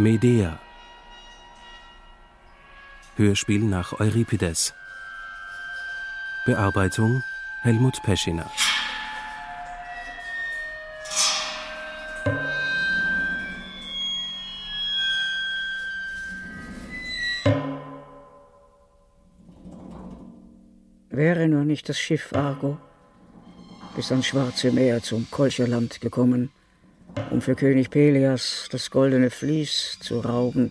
Medea. Hörspiel nach Euripides. Bearbeitung Helmut Peschiner. Wäre nur nicht das Schiff Argo bis ans Schwarze Meer zum Kolcherland gekommen, um für König Pelias das goldene Vlies zu rauben.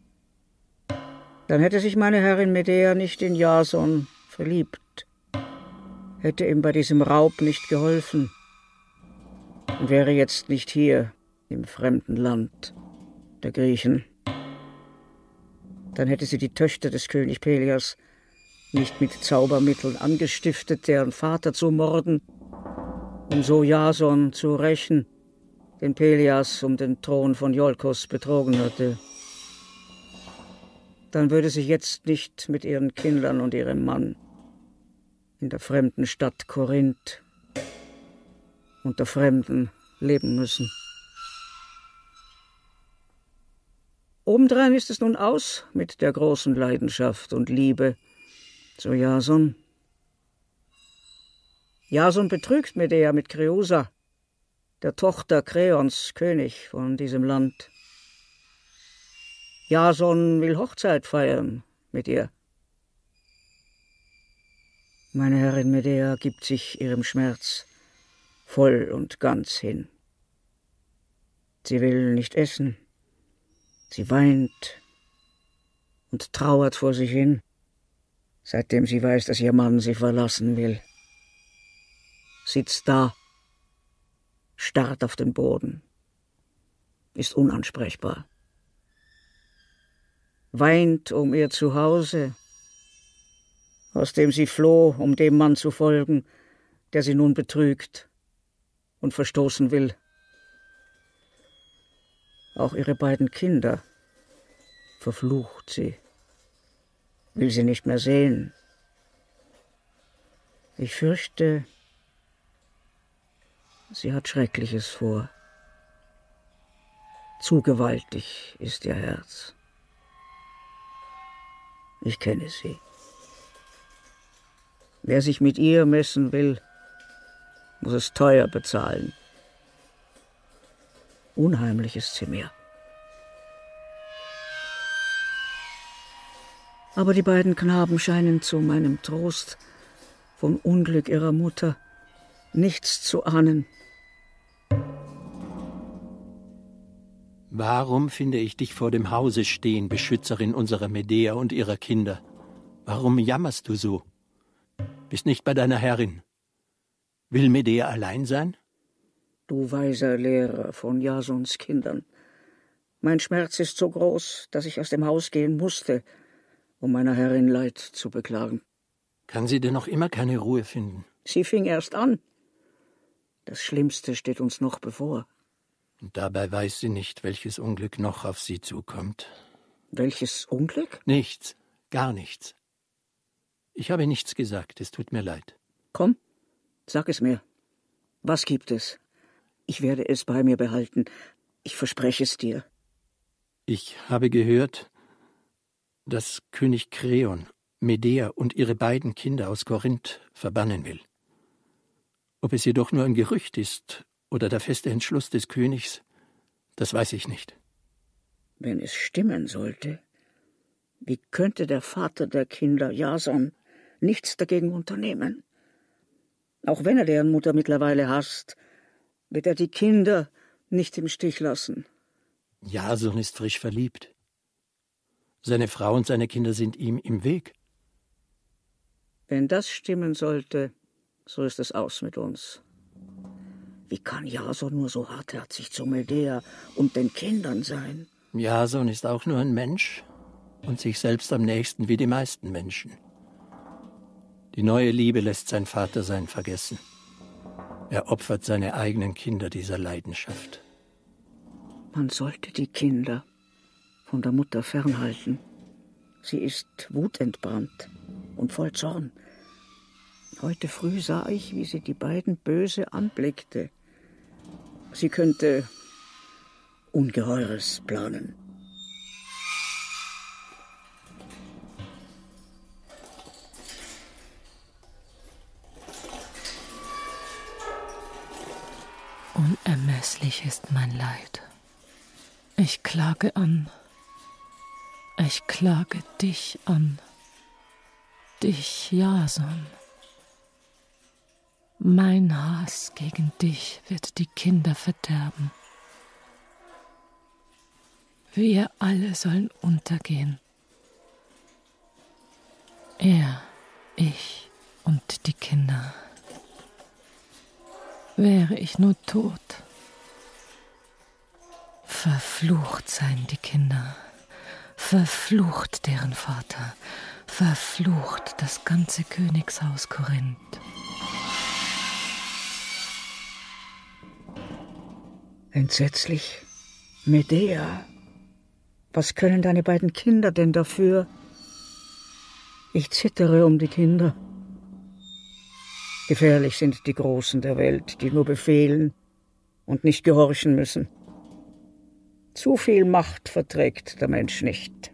Dann hätte sich meine Herrin Medea nicht in Jason verliebt, hätte ihm bei diesem Raub nicht geholfen und wäre jetzt nicht hier im fremden Land der Griechen. Dann hätte sie die Töchter des König Pelias nicht mit Zaubermitteln angestiftet, deren Vater zu morden, um so Jason zu rächen, den Pelias um den Thron von Iolkos betrogen hatte. Dann würde sie jetzt nicht mit ihren Kindern und ihrem Mann in der fremden Stadt Korinth unter Fremden leben müssen. Obendrein ist es nun aus mit der großen Leidenschaft und Liebe zu Jason. Jason betrügt Medea mit Kreusa, der Tochter Kreons, König von diesem Land. Jason will Hochzeit feiern mit ihr. Meine Herrin Medea gibt sich ihrem Schmerz voll und ganz hin. Sie will nicht essen. Sie weint und trauert vor sich hin, seitdem sie weiß, dass ihr Mann sie verlassen will. Sitzt da, starrt auf den Boden, ist unansprechbar. Weint um ihr Zuhause, aus dem sie floh, um dem Mann zu folgen, der sie nun betrügt und verstoßen will. Auch ihre beiden Kinder verflucht sie, will sie nicht mehr sehen. Ich fürchte, sie hat Schreckliches vor. Zu gewaltig ist ihr Herz. Ich kenne sie. Wer sich mit ihr messen will, muss es teuer bezahlen. Unheimlich ist sie mir. Aber die beiden Knaben scheinen zu meinem Trost vom Unglück ihrer Mutter nichts zu ahnen. Warum finde ich dich vor dem Hause stehen, Beschützerin unserer Medea und ihrer Kinder? Warum jammerst du so? Bist nicht bei deiner Herrin. Will Medea allein sein? Du weiser Lehrer von Jasons Kindern, mein Schmerz ist so groß, dass ich aus dem Haus gehen musste, um meiner Herrin Leid zu beklagen. Kann sie denn noch immer keine Ruhe finden? Sie fing erst an. Das Schlimmste steht uns noch bevor. Und dabei weiß sie nicht, welches Unglück noch auf sie zukommt. Welches Unglück? Nichts, gar nichts. Ich habe nichts gesagt, es tut mir leid. Komm, sag es mir. Was gibt es? Ich werde es bei mir behalten. Ich verspreche es dir. Ich habe gehört, dass König Kreon Medea und ihre beiden Kinder aus Korinth verbannen will. Ob es jedoch nur ein Gerücht ist oder der feste Entschluss des Königs, das weiß ich nicht. Wenn es stimmen sollte, wie könnte der Vater der Kinder, Jason, nichts dagegen unternehmen? Auch wenn er deren Mutter mittlerweile hasst, wird er die Kinder nicht im Stich lassen. Jason ist frisch verliebt. Seine Frau und seine Kinder sind ihm im Weg. Wenn das stimmen sollte, so ist es aus mit uns. Wie kann Jason nur so hartherzig zu Medea und den Kindern sein? Jason ist auch nur ein Mensch und sich selbst am nächsten wie die meisten Menschen. Die neue Liebe lässt sein Vatersein vergessen. Er opfert seine eigenen Kinder dieser Leidenschaft. Man sollte die Kinder von der Mutter fernhalten. Sie ist wutentbrannt und voll Zorn. Heute früh sah ich, wie sie die beiden böse anblickte. Sie könnte Ungeheures planen. Unermesslich ist mein Leid. Ich klage an. Ich klage dich an. Dich, Jason. Mein Hass gegen dich wird die Kinder verderben. Wir alle sollen untergehen. Er, ich und die Kinder. Wäre ich nur tot. Verflucht seien die Kinder. Verflucht deren Vater. Verflucht das ganze Königshaus Korinth. Entsetzlich. Medea. Was können deine beiden Kinder denn dafür? Ich zittere um die Kinder. Gefährlich sind die Großen der Welt, die nur befehlen und nicht gehorchen müssen. Zu viel Macht verträgt der Mensch nicht.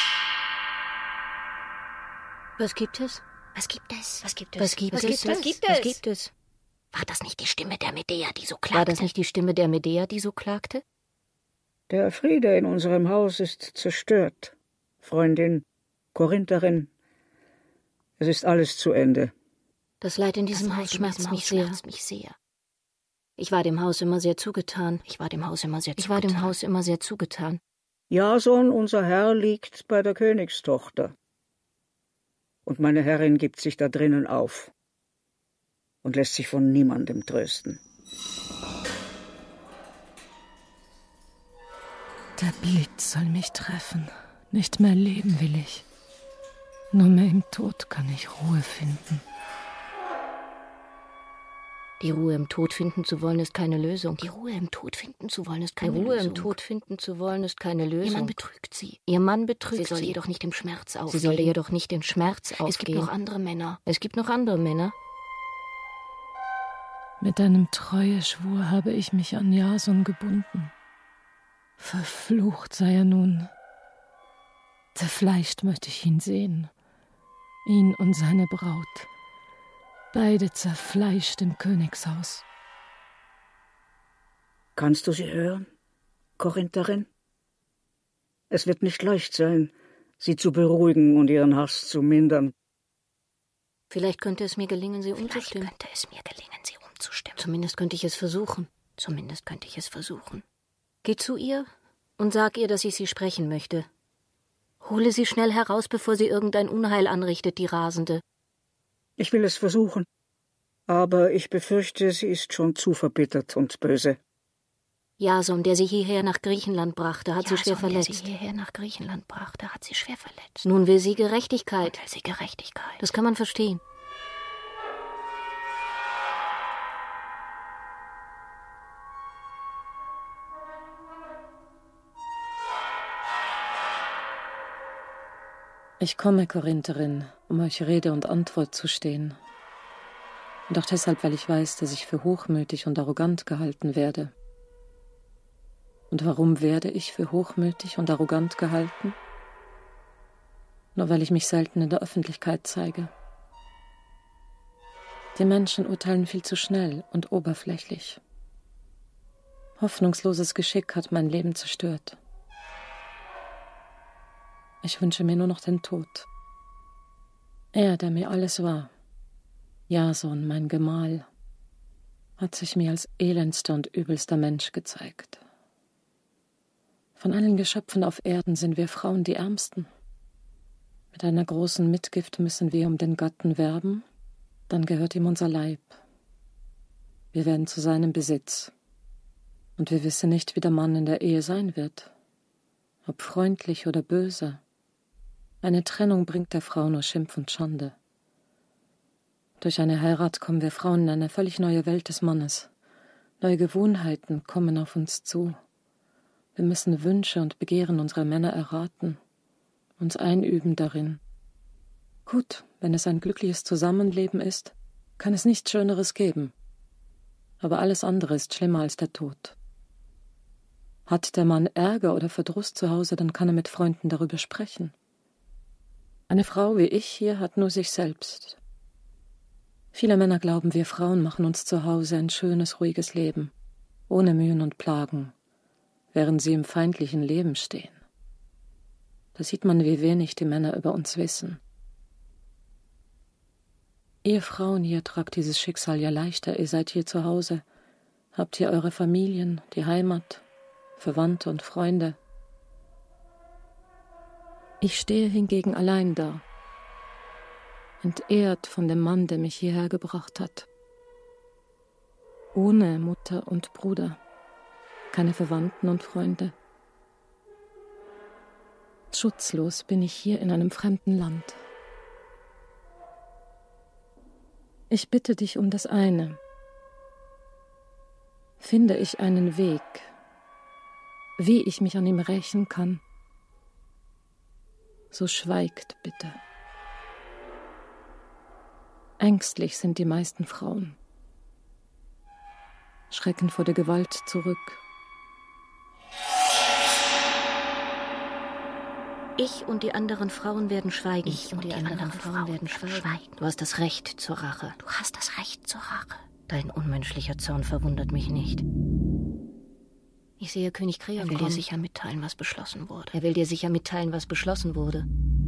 Was gibt es? Was gibt es? Was gibt es? Was gibt Was es? gibt es? Was gibt Was es? gibt es? War das nicht die Stimme der Medea, die so klagte? War das nicht die Stimme der Medea, die so klagte? Der Friede in unserem Haus ist zerstört. Freundin, Korintherin, es ist alles zu Ende. Das Leid in diesem Haus schmerzt mich sehr. Ich war dem Haus immer sehr zugetan. Jason, unser Herr, liegt bei der Königstochter. Und meine Herrin gibt sich da drinnen auf und lässt sich von niemandem trösten. Der Blitz soll mich treffen. Nicht mehr leben will ich. Nur mehr im Tod kann ich Ruhe finden. Die Ruhe im Tod finden zu wollen, ist keine Lösung. Die Ruhe im Tod finden zu wollen, ist Die keine Ruhe Lösung. im Tod finden zu wollen, ist keine Lösung. Ihr Mann betrügt sie. Ihr Mann betrügt Sie soll sie. jedoch nicht im Schmerz aufgehen. Sie soll jedoch nicht in Schmerz aufgehen. Es gibt noch andere Männer. Es gibt noch andere Männer. Mit einem Treueschwur habe ich mich an Jason gebunden. Verflucht sei er nun. Zerfleischt möchte ich ihn sehen. Ihn und seine Braut. Beide zerfleischt im Königshaus. Kannst du sie hören, Korintherin? Es wird nicht leicht sein, sie zu beruhigen und ihren Hass zu mindern. Vielleicht könnte es mir gelingen, sie umzustimmen. Zumindest könnte ich es versuchen. Geh zu ihr und sag ihr, dass ich sie sprechen möchte. Hole sie schnell heraus, bevor sie irgendein Unheil anrichtet, die Rasende. Ich will es versuchen, aber ich befürchte, sie ist schon zu verbittert und böse. Jason, der sie hierher nach Griechenland brachte, hat sie schwer verletzt. Nun will sie Gerechtigkeit. Das kann man verstehen. Ich komme, Korintherin, um euch Rede und Antwort zu stehen. Und auch deshalb, weil ich weiß, dass ich für hochmütig und arrogant gehalten werde. Und warum werde ich für hochmütig und arrogant gehalten? Nur weil ich mich selten in der Öffentlichkeit zeige. Die Menschen urteilen viel zu schnell und oberflächlich. Hoffnungsloses Geschick hat mein Leben zerstört. Ich wünsche mir nur noch den Tod. Er, der mir alles war, Jason, mein Gemahl, hat sich mir als elendster und übelster Mensch gezeigt. Von allen Geschöpfen auf Erden sind wir Frauen die Ärmsten. Mit einer großen Mitgift müssen wir um den Gatten werben, dann gehört ihm unser Leib. Wir werden zu seinem Besitz. Und wir wissen nicht, wie der Mann in der Ehe sein wird. Ob freundlich oder böse. Eine Trennung bringt der Frau nur Schimpf und Schande. Durch eine Heirat kommen wir Frauen in eine völlig neue Welt des Mannes. Neue Gewohnheiten kommen auf uns zu. Wir müssen Wünsche und Begehren unserer Männer erraten, uns einüben darin. Gut, wenn es ein glückliches Zusammenleben ist, kann es nichts Schöneres geben. Aber alles andere ist schlimmer als der Tod. Hat der Mann Ärger oder Verdruss zu Hause, dann kann er mit Freunden darüber sprechen. Eine Frau wie ich hier hat nur sich selbst. Viele Männer glauben, wir Frauen machen uns zu Hause ein schönes, ruhiges Leben, ohne Mühen und Plagen, während sie im feindlichen Leben stehen. Da sieht man, wie wenig die Männer über uns wissen. Ihr Frauen hier tragt dieses Schicksal ja leichter, ihr seid hier zu Hause, habt hier eure Familien, die Heimat, Verwandte und Freunde. Ich stehe hingegen allein da, entehrt von dem Mann, der mich hierher gebracht hat. Ohne Mutter und Bruder, keine Verwandten und Freunde. Schutzlos bin ich hier in einem fremden Land. Ich bitte dich um das eine. Finde ich einen Weg, wie ich mich an ihm rächen kann, so schweigt bitte. Ängstlich sind die meisten Frauen, schrecken vor der Gewalt zurück. Ich und die anderen Frauen werden schweigen. Ich und die anderen Frauen werden schweigen. Du hast das Recht zur Rache. Du hast das Recht zur Rache. Dein unmenschlicher Zorn verwundert mich nicht. Ich sehe König Kreon kommen. Er will dir sicher mitteilen, was beschlossen wurde. Er will dir sicher mitteilen, was beschlossen wurde.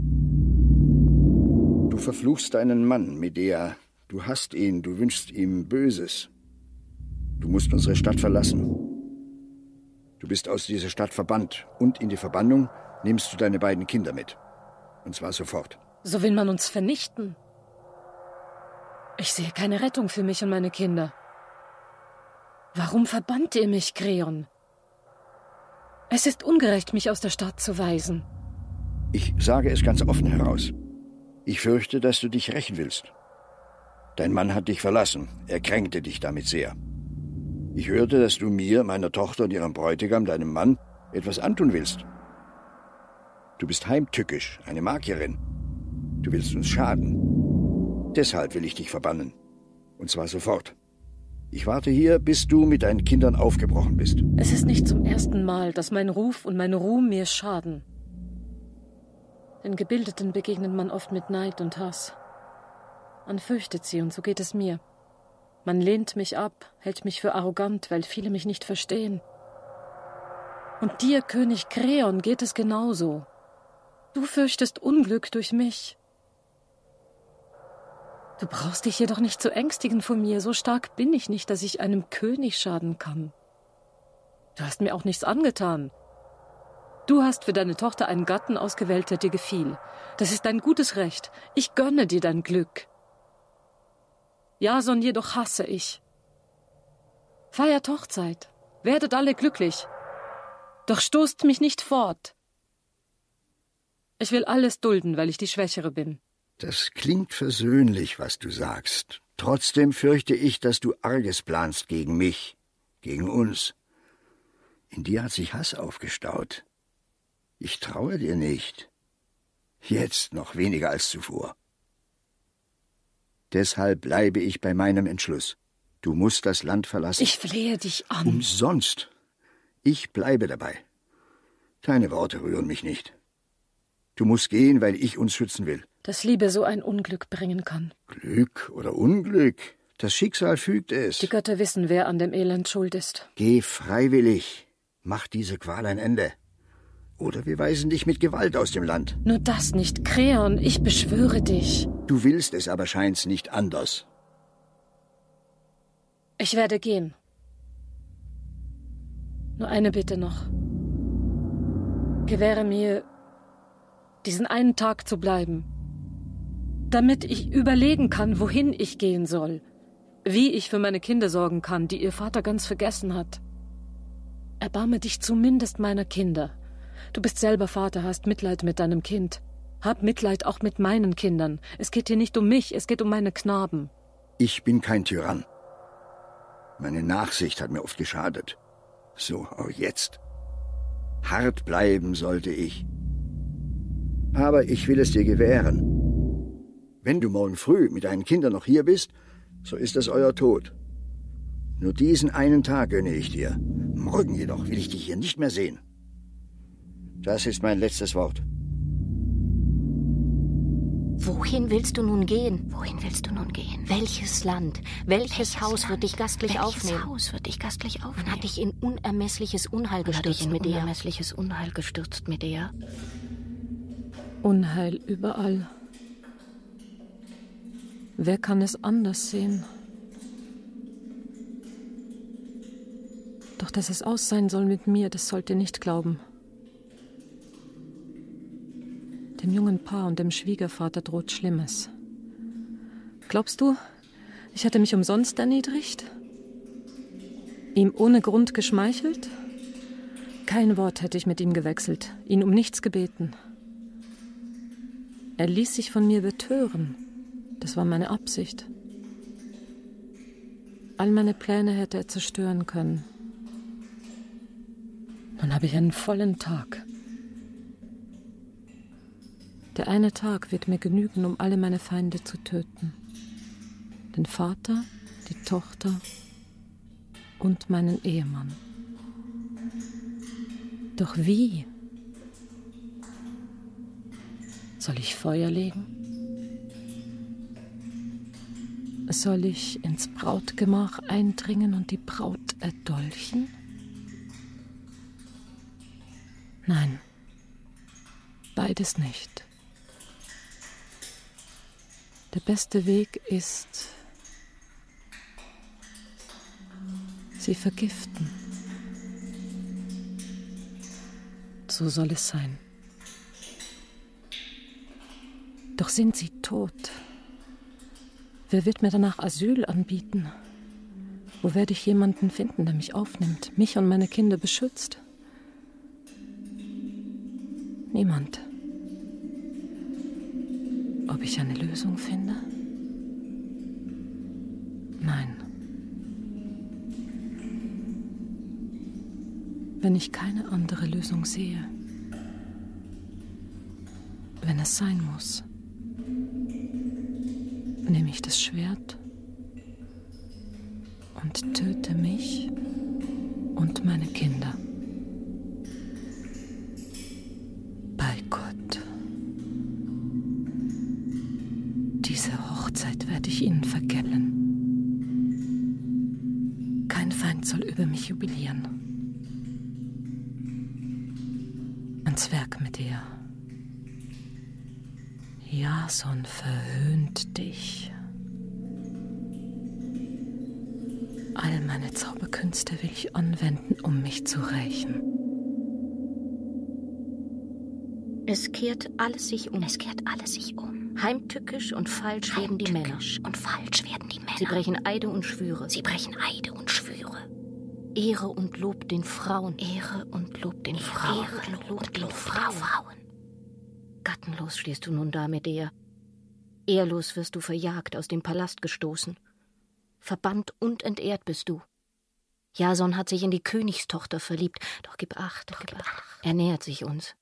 Du verfluchst deinen Mann, Medea. Du hasst ihn, du wünschst ihm Böses. Du musst unsere Stadt verlassen. Du bist aus dieser Stadt verbannt und in die Verbannung nimmst du deine beiden Kinder mit. Und zwar sofort. So will man uns vernichten. Ich sehe keine Rettung für mich und meine Kinder. Warum verbannt ihr mich, Kreon? Es ist ungerecht, mich aus der Stadt zu weisen. Ich sage es ganz offen heraus. Ich fürchte, dass du dich rächen willst. Dein Mann hat dich verlassen. Er kränkte dich damit sehr. Ich hörte, dass du mir, meiner Tochter und ihrem Bräutigam, deinem Mann, etwas antun willst. Du bist heimtückisch, eine Magierin. Du willst uns schaden. Deshalb will ich dich verbannen. Und zwar sofort. Ich warte hier, bis du mit deinen Kindern aufgebrochen bist. Es ist nicht zum ersten Mal, dass mein Ruf und mein Ruhm mir schaden. Den Gebildeten begegnet man oft mit Neid und Hass. Man fürchtet sie und so geht es mir. Man lehnt mich ab, hält mich für arrogant, weil viele mich nicht verstehen. Und dir, König Kreon, geht es genauso. Du fürchtest Unglück durch mich. Du brauchst dich jedoch nicht zu ängstigen vor mir. So stark bin ich nicht, dass ich einem König schaden kann. Du hast mir auch nichts angetan. Du hast für deine Tochter einen Gatten ausgewählt, der dir gefiel. Das ist dein gutes Recht. Ich gönne dir dein Glück. Jason jedoch hasse ich. Feiert Hochzeit. Werdet alle glücklich. Doch stoßt mich nicht fort. Ich will alles dulden, weil ich die Schwächere bin. Das klingt versöhnlich, was du sagst. Trotzdem fürchte ich, dass du Arges planst gegen mich, gegen uns. In dir hat sich Hass aufgestaut. Ich traue dir nicht. Jetzt noch weniger als zuvor. Deshalb bleibe ich bei meinem Entschluss. Du musst das Land verlassen. Ich flehe dich an. Umsonst. Ich bleibe dabei. Deine Worte rühren mich nicht. Du musst gehen, weil ich uns schützen will. Dass Liebe so ein Unglück bringen kann. Glück oder Unglück, das Schicksal fügt es. Die Götter wissen, wer an dem Elend schuld ist. Geh freiwillig. Mach diese Qual ein Ende. Oder wir weisen dich mit Gewalt aus dem Land. Nur das nicht, Kreon, ich beschwöre dich. Du willst es aber scheint's nicht anders. Ich werde gehen. Nur eine Bitte noch. Gewähre mir, diesen einen Tag zu bleiben, damit ich überlegen kann, wohin ich gehen soll, wie ich für meine Kinder sorgen kann, die ihr Vater ganz vergessen hat. Erbarme dich zumindest meiner Kinder. Du bist selber Vater, hast Mitleid mit deinem Kind. Hab Mitleid auch mit meinen Kindern. Es geht hier nicht um mich, es geht um meine Knaben. Ich bin kein Tyrann. Meine Nachsicht hat mir oft geschadet. So auch jetzt. Hart bleiben sollte ich. Aber ich will es dir gewähren. Wenn du morgen früh mit deinen Kindern noch hier bist, so ist es euer Tod. Nur diesen einen Tag gönne ich dir. Morgen jedoch will ich dich hier nicht mehr sehen. Das ist mein letztes Wort. Wohin willst du nun gehen? Wohin willst du nun gehen? Welches Land, welches Haus wird dich gastlich aufnehmen? Welches Haus wird dich gastlich aufnehmen? Man hat dich in unermessliches Unheil gestürzt, Medea. Unermessliches Unheil gestürzt, Medea. Unheil überall. Wer kann es anders sehen? Doch dass es aus sein soll mit mir, das sollt ihr nicht glauben. Dem jungen Paar und dem Schwiegervater droht Schlimmes. Glaubst du, ich hätte mich umsonst erniedrigt? Ihm ohne Grund geschmeichelt? Kein Wort hätte ich mit ihm gewechselt, ihn um nichts gebeten. Er ließ sich von mir betören. Das war meine Absicht. All meine Pläne hätte er zerstören können. Nun habe ich einen vollen Tag. Der eine Tag wird mir genügen, um alle meine Feinde zu töten. Den Vater, die Tochter und meinen Ehemann. Doch wie? Soll ich Feuer legen? Soll ich ins Brautgemach eindringen und die Braut erdolchen? Nein, beides nicht. Der beste Weg ist, sie vergiften. So soll es sein. Doch sind sie tot? Wer wird mir danach Asyl anbieten? Wo werde ich jemanden finden, der mich aufnimmt, mich und meine Kinder beschützt? Niemand. Ob ich eine Lösung finde? Nein. Wenn ich keine andere Lösung sehe, wenn es sein muss, nehme ich das Schwert und töte mich und meine Kinder. Bei Gott. Diese Hochzeit werde ich ihnen vergällen. Kein Feind soll über mich jubilieren. Ans Werk mit dir. Jason verhöhnt dich. All meine Zauberkünste will ich anwenden, um mich zu rächen. Es kehrt alles sich um. Heimtückisch und falsch werden die Männer. Sie brechen Eide und Schwüre. Ehre und Lob den Frauen. Gattenlos stehst du nun da, Medea. Ehrlos wirst du verjagt, aus dem Palast gestoßen. Verbannt und entehrt bist du. Jason hat sich in die Königstochter verliebt. Doch gib acht. Er nähert sich uns.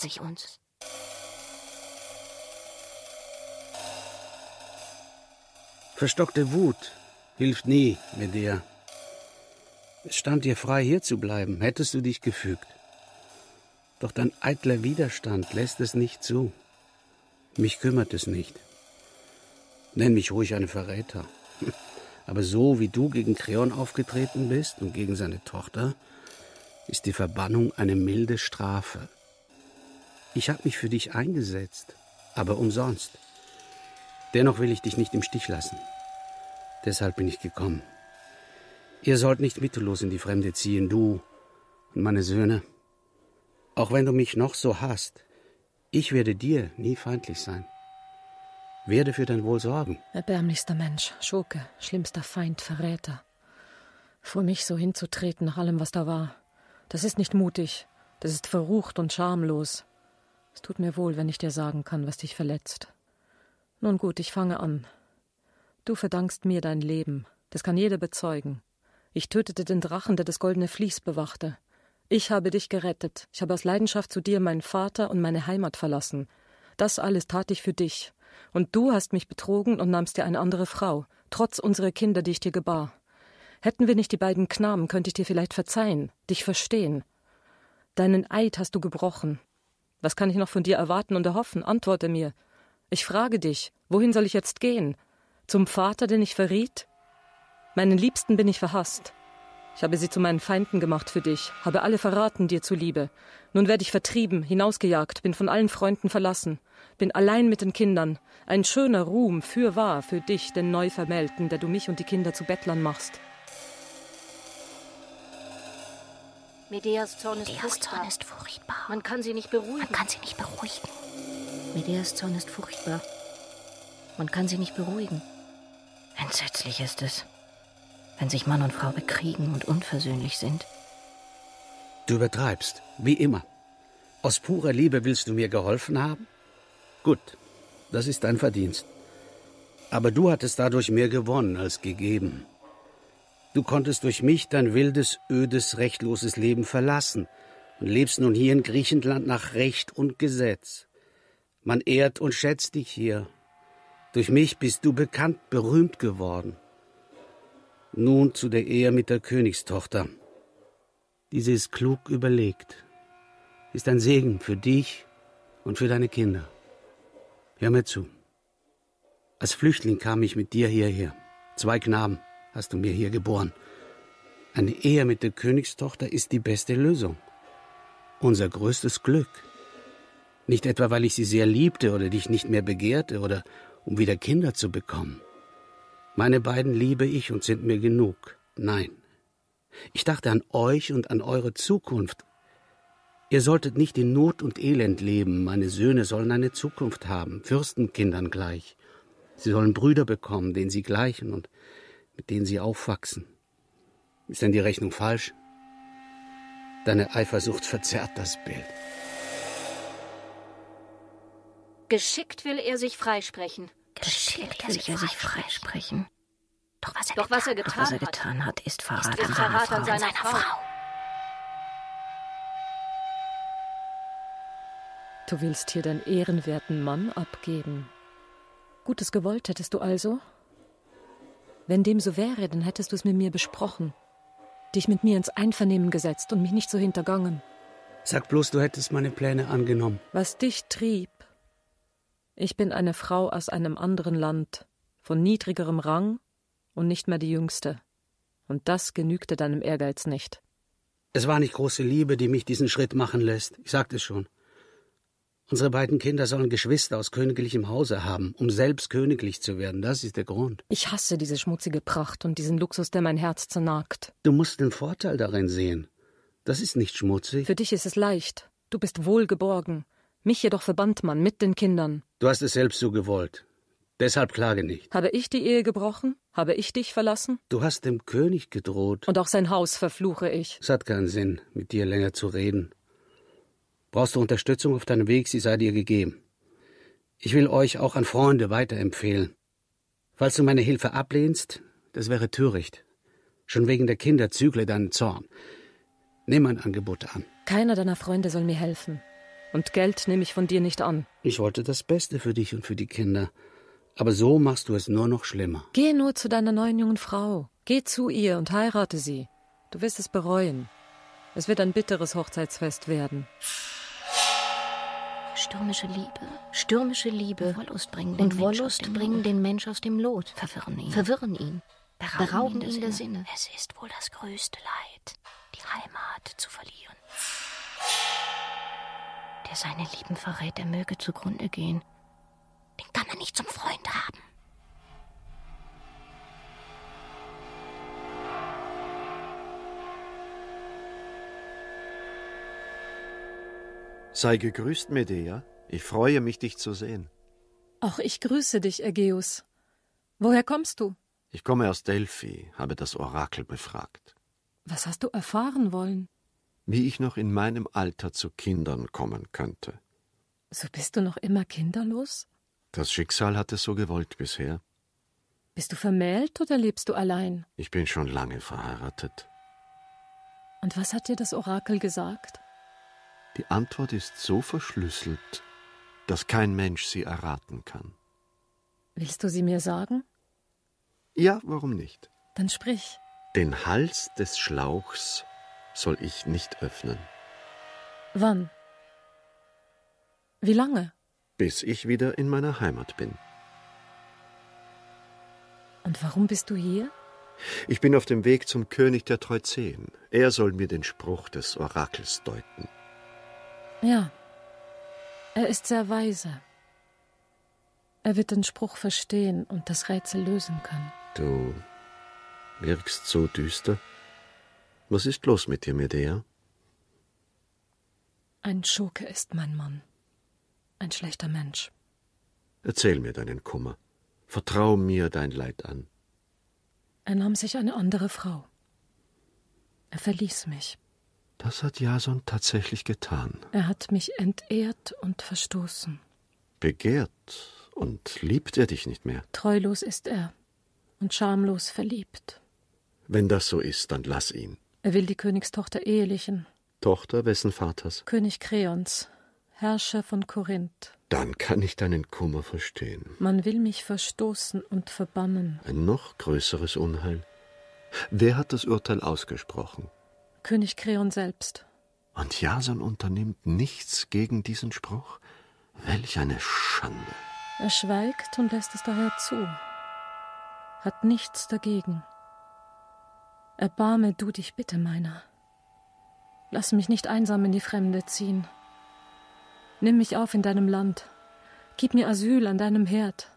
Verstockte Wut hilft nie, Medea. Es stand dir frei, hier zu bleiben, hättest du dich gefügt. Doch dein eitler Widerstand lässt es nicht zu. Mich kümmert es nicht. Nenn mich ruhig einen Verräter. Aber so wie du gegen Kreon aufgetreten bist und gegen seine Tochter, ist die Verbannung eine milde Strafe. Ich habe mich für dich eingesetzt, aber umsonst. Dennoch will ich dich nicht im Stich lassen. Deshalb bin ich gekommen. Ihr sollt nicht mittellos in die Fremde ziehen, du und meine Söhne. Auch wenn du mich noch so hasst, ich werde dir nie feindlich sein. Werde für dein Wohl sorgen. Erbärmlichster Mensch, Schurke, schlimmster Feind, Verräter. Vor mich so hinzutreten nach allem, was da war, das ist nicht mutig, das ist verrucht und schamlos. Es tut mir wohl, wenn ich dir sagen kann, was dich verletzt. Nun gut, ich fange an. Du verdankst mir dein Leben, das kann jeder bezeugen. Ich tötete den Drachen, der das goldene Vlies bewachte. Ich habe dich gerettet. Ich habe aus Leidenschaft zu dir meinen Vater und meine Heimat verlassen. Das alles tat ich für dich. Und du hast mich betrogen und nahmst dir eine andere Frau, trotz unserer Kinder, die ich dir gebar. Hätten wir nicht die beiden Knaben, könnte ich dir vielleicht verzeihen, dich verstehen. Deinen Eid hast du gebrochen. Was kann ich noch von dir erwarten und erhoffen? Antworte mir. Ich frage dich, wohin soll ich jetzt gehen? Zum Vater, den ich verriet? Meinen Liebsten bin ich verhasst. Ich habe sie zu meinen Feinden gemacht für dich, habe alle verraten dir zuliebe. Nun werde ich vertrieben, hinausgejagt, bin von allen Freunden verlassen, bin allein mit den Kindern. Ein schöner Ruhm fürwahr für dich, den Neuvermählten, der du mich und die Kinder zu Bettlern machst. Medeas Zorn ist furchtbar. Man kann sie nicht beruhigen. Medeas Zorn ist furchtbar. Man kann sie nicht beruhigen. Entsetzlich ist es, wenn sich Mann und Frau bekriegen und unversöhnlich sind. Du übertreibst, wie immer. Aus purer Liebe willst du mir geholfen haben? Gut, das ist dein Verdienst. Aber du hattest dadurch mehr gewonnen als gegeben. Du konntest durch mich dein wildes, ödes, rechtloses Leben verlassen und lebst nun hier in Griechenland nach Recht und Gesetz. Man ehrt und schätzt dich hier. Durch mich bist du bekannt, berühmt geworden. Nun zu der Ehe mit der Königstochter. Diese ist klug überlegt, ist ein Segen für dich und für deine Kinder. Hör mir zu. Als Flüchtling kam ich mit dir hierher. 2 Knaben hast du mir hier geboren. Eine Ehe mit der Königstochter ist die beste Lösung. Unser größtes Glück. Nicht etwa, weil ich sie sehr liebte oder dich nicht mehr begehrte oder um wieder Kinder zu bekommen. Meine beiden liebe ich und sind mir genug. Nein. Ich dachte an euch und an eure Zukunft. Ihr solltet nicht in Not und Elend leben. Meine Söhne sollen eine Zukunft haben, Fürstenkindern gleich. Sie sollen Brüder bekommen, denen sie gleichen und mit denen sie aufwachsen. Ist denn die Rechnung falsch? Deine Eifersucht verzerrt das Bild. Geschickt will er sich freisprechen. Doch was er getan hat, ist Verrat an seiner Frau. Du willst hier deinen ehrenwerten Mann abgeben. Gutes gewollt hättest du also? Wenn dem so wäre, dann hättest du es mit mir besprochen. Dich mit mir ins Einvernehmen gesetzt und mich nicht so hintergangen. Sag bloß, du hättest meine Pläne angenommen. Was dich trieb. Ich bin eine Frau aus einem anderen Land, von niedrigerem Rang und nicht mehr die Jüngste. Und das genügte deinem Ehrgeiz nicht. Es war nicht große Liebe, die mich diesen Schritt machen lässt. Ich sagte es schon. Unsere beiden Kinder sollen Geschwister aus königlichem Hause haben, um selbst königlich zu werden. Das ist der Grund. Ich hasse diese schmutzige Pracht und diesen Luxus, der mein Herz zernagt. Du musst den Vorteil darin sehen. Das ist nicht schmutzig. Für dich ist es leicht. Du bist wohlgeborgen. Mich jedoch verbannt man mit den Kindern. Du hast es selbst so gewollt. Deshalb klage nicht. Habe ich die Ehe gebrochen? Habe ich dich verlassen? Du hast dem König gedroht. Und auch sein Haus verfluche ich. Es hat keinen Sinn, mit dir länger zu reden. Brauchst du Unterstützung auf deinem Weg, sie sei dir gegeben. Ich will euch auch an Freunde weiterempfehlen. Falls du meine Hilfe ablehnst, das wäre töricht. Schon wegen der Kinder zügle deinen Zorn. Nimm mein Angebot an. Keiner deiner Freunde soll mir helfen. Und Geld nehme ich von dir nicht an. Ich wollte das Beste für dich und für die Kinder. Aber so machst du es nur noch schlimmer. Geh nur zu deiner neuen jungen Frau. Geh zu ihr und heirate sie. Du wirst es bereuen. Es wird ein bitteres Hochzeitsfest werden. Stürmische Liebe und Wollust bringen den Mensch aus dem Lot, verwirren ihn, berauben ihn der Sinne. Es ist wohl das größte Leid, die Heimat zu verlieren. Der seine Lieben verrät, der möge zugrunde gehen. Den kann er nicht zum Freund haben. Sei gegrüßt, Medea. Ich freue mich, dich zu sehen. Auch ich grüße dich, Ägeus. Woher kommst du? Ich komme aus Delphi, habe das Orakel befragt. Was hast du erfahren wollen? Wie ich noch in meinem Alter zu Kindern kommen könnte. So bist du noch immer kinderlos? Das Schicksal hat es so gewollt bisher. Bist du vermählt oder lebst du allein? Ich bin schon lange verheiratet. Und was hat dir das Orakel gesagt? Die Antwort ist so verschlüsselt, dass kein Mensch sie erraten kann. Willst du sie mir sagen? Ja, warum nicht? Dann sprich. Den Hals des Schlauchs soll ich nicht öffnen. Wann? Wie lange? bis ich wieder in meiner Heimat bin. Und warum bist du hier? Ich bin auf dem Weg zum König der Treuzeen. Er soll mir den Spruch des Orakels deuten. Ja, er ist sehr weise. Er wird den Spruch verstehen und das Rätsel lösen können. Du wirkst so düster. Was ist los mit dir, Medea? Ein Schurke ist mein Mann. Ein schlechter Mensch. Erzähl mir deinen Kummer. Vertrau mir dein Leid an. Er nahm sich eine andere Frau. Er verließ mich. Das hat Jason tatsächlich getan. Er hat mich entehrt und verstoßen. Begehrt und liebt er dich nicht mehr? Treulos ist er und schamlos verliebt. Wenn das so ist, dann lass ihn. Er will die Königstochter ehelichen. Tochter wessen Vaters? König Kreons, Herrscher von Korinth. Dann kann ich deinen Kummer verstehen. Man will mich verstoßen und verbannen. Ein noch größeres Unheil. Wer hat das Urteil ausgesprochen? König Kreon selbst. Und Jason unternimmt nichts gegen diesen Spruch? Welch eine Schande. Er schweigt und lässt es daher zu. Hat nichts dagegen. Erbarme du dich bitte meiner. Lass mich nicht einsam in die Fremde ziehen. Nimm mich auf in deinem Land. Gib mir Asyl an deinem Herd.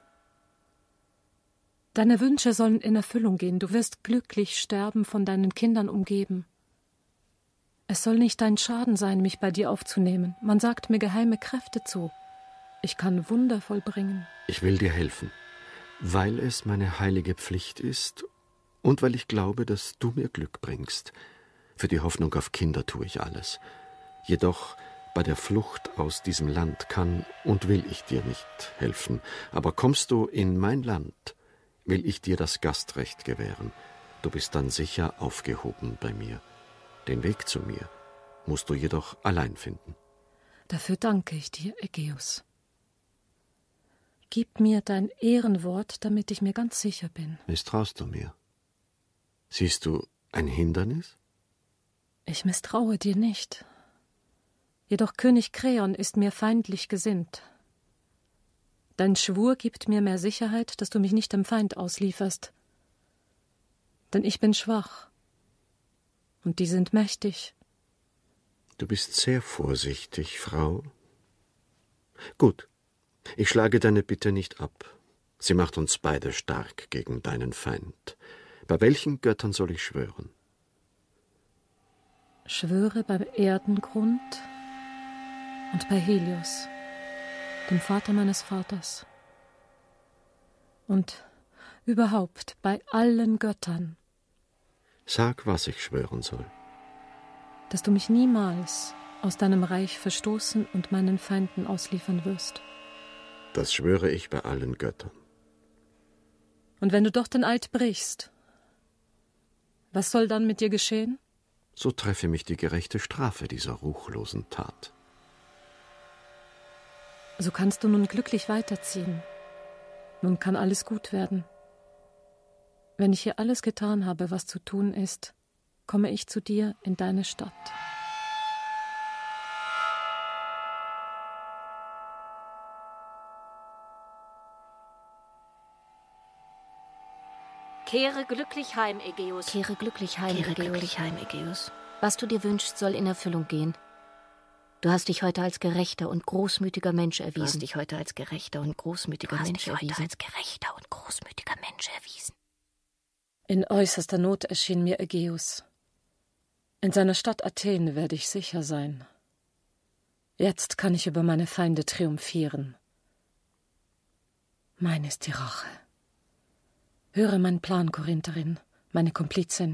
Deine Wünsche sollen in Erfüllung gehen. Du wirst glücklich sterben, von deinen Kindern umgeben. Es soll nicht dein Schaden sein, mich bei dir aufzunehmen. Man sagt mir geheime Kräfte zu. Ich kann Wunder vollbringen. Ich will dir helfen, weil es meine heilige Pflicht ist und weil ich glaube, dass du mir Glück bringst. Für die Hoffnung auf Kinder tue ich alles. Jedoch bei der Flucht aus diesem Land kann und will ich dir nicht helfen. Aber kommst du in mein Land, will ich dir das Gastrecht gewähren. Du bist dann sicher aufgehoben bei mir. Den Weg zu mir musst du jedoch allein finden. Dafür danke ich dir, Ägeus. Gib mir dein Ehrenwort, damit ich mir ganz sicher bin. Misstraust du mir? Siehst du ein Hindernis? Ich misstraue dir nicht. Jedoch König Kreon ist mir feindlich gesinnt. Dein Schwur gibt mir mehr Sicherheit, dass du mich nicht dem Feind auslieferst. Denn ich bin schwach. Und die sind mächtig. Du bist sehr vorsichtig, Frau. Gut, ich schlage deine Bitte nicht ab. Sie macht uns beide stark gegen deinen Feind. Bei welchen Göttern soll ich schwören? Schwöre beim Erdengrund und bei Helios, dem Vater meines Vaters. Und überhaupt bei allen Göttern. Sag, was ich schwören soll. Dass du mich niemals aus deinem Reich verstoßen und meinen Feinden ausliefern wirst. Das schwöre ich bei allen Göttern. Und wenn du doch den Eid brichst, was soll dann mit dir geschehen? So treffe mich die gerechte Strafe dieser ruchlosen Tat. So kannst du nun glücklich weiterziehen. Nun kann alles gut werden. Wenn ich hier alles getan habe, was zu tun ist, komme ich zu dir in deine Stadt. Kehre glücklich heim, Ägeus. Kehre glücklich heim, Ägeus. Was du dir wünschst, soll in Erfüllung gehen. Du hast dich heute als gerechter und großmütiger Mensch erwiesen. In äußerster Not erschien mir Ägeus. In seiner Stadt Athen werde ich sicher sein. Jetzt kann ich über meine Feinde triumphieren. Mein ist die Rache. Höre meinen Plan, Korintherin, meine Komplizin.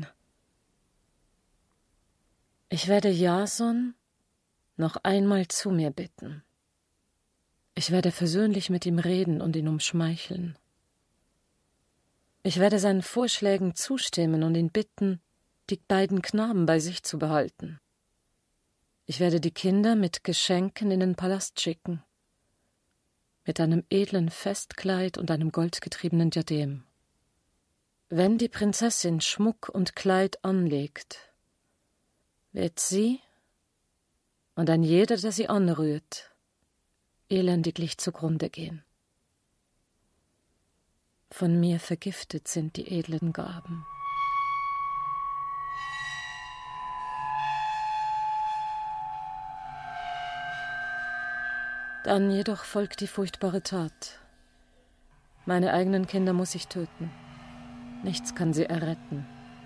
Ich werde Jason noch einmal zu mir bitten. Ich werde versöhnlich mit ihm reden und ihn umschmeicheln. Ich werde seinen Vorschlägen zustimmen und ihn bitten, die beiden Knaben bei sich zu behalten. Ich werde die Kinder mit Geschenken in den Palast schicken, mit einem edlen Festkleid und einem goldgetriebenen Diadem. Wenn die Prinzessin Schmuck und Kleid anlegt, wird sie und ein jeder, der sie anrührt, elendiglich zugrunde gehen. Von mir vergiftet sind die edlen Gaben. Dann jedoch folgt die furchtbare Tat. Meine eigenen Kinder muss ich töten. Nichts kann sie erretten.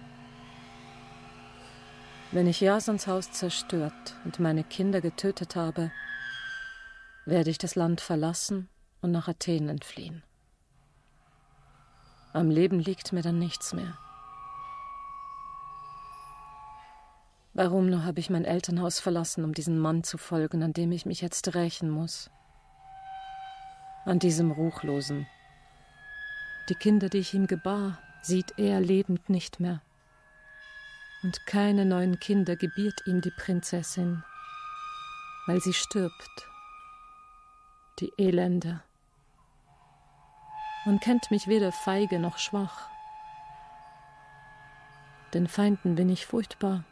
Wenn ich Jasons Haus zerstört und meine Kinder getötet habe, werde ich das Land verlassen und nach Athen entfliehen. Am Leben liegt mir dann nichts mehr. Warum nur habe ich mein Elternhaus verlassen, um diesem Mann zu folgen, an dem ich mich jetzt rächen muss? An diesem Ruchlosen. Die Kinder, die ich ihm gebar, sieht er lebend nicht mehr. Und keine neuen Kinder gebiert ihm die Prinzessin, weil sie stirbt. Die Elende. Man kennt mich weder feige noch schwach. Den Feinden bin ich furchtbar,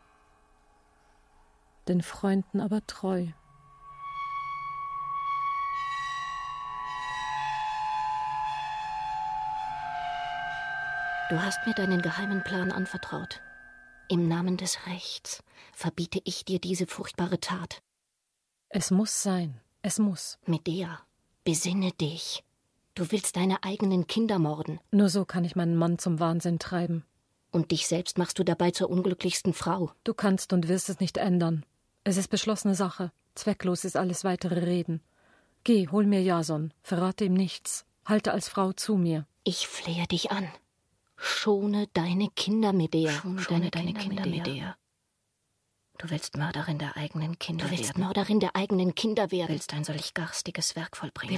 den Freunden aber treu. Du hast mir deinen geheimen Plan anvertraut. Im Namen des Rechts verbiete ich dir diese furchtbare Tat. Es muss sein, es muss. Medea, besinne dich. Du willst deine eigenen Kinder morden. Nur so kann ich meinen Mann zum Wahnsinn treiben. Und dich selbst machst du dabei zur unglücklichsten Frau. Du kannst und wirst es nicht ändern. Es ist beschlossene Sache. Zwecklos ist alles weitere Reden. Geh, hol mir Jason, verrate ihm nichts. Halte als Frau zu mir. Ich flehe dich an. Schone deine Kinder, Medea. Schone deine Kinder, Medea. Du willst Mörderin der eigenen Kinder werden. Du willst Mörderin der eigenen Kinder werden. Willst ein solch garstiges Werk vollbringen.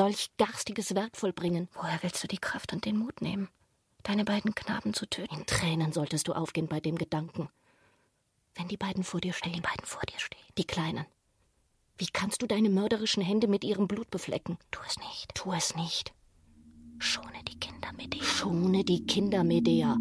Woher willst du die Kraft und den Mut nehmen, deine beiden Knaben zu töten? In Tränen solltest du aufgehen bei dem Gedanken. Wenn die beiden vor dir stehen. Die Kleinen. Wie kannst du deine mörderischen Hände mit ihrem Blut beflecken? Tu es nicht. Schone die Kinder, Medea. Schone die Kinder, Medea.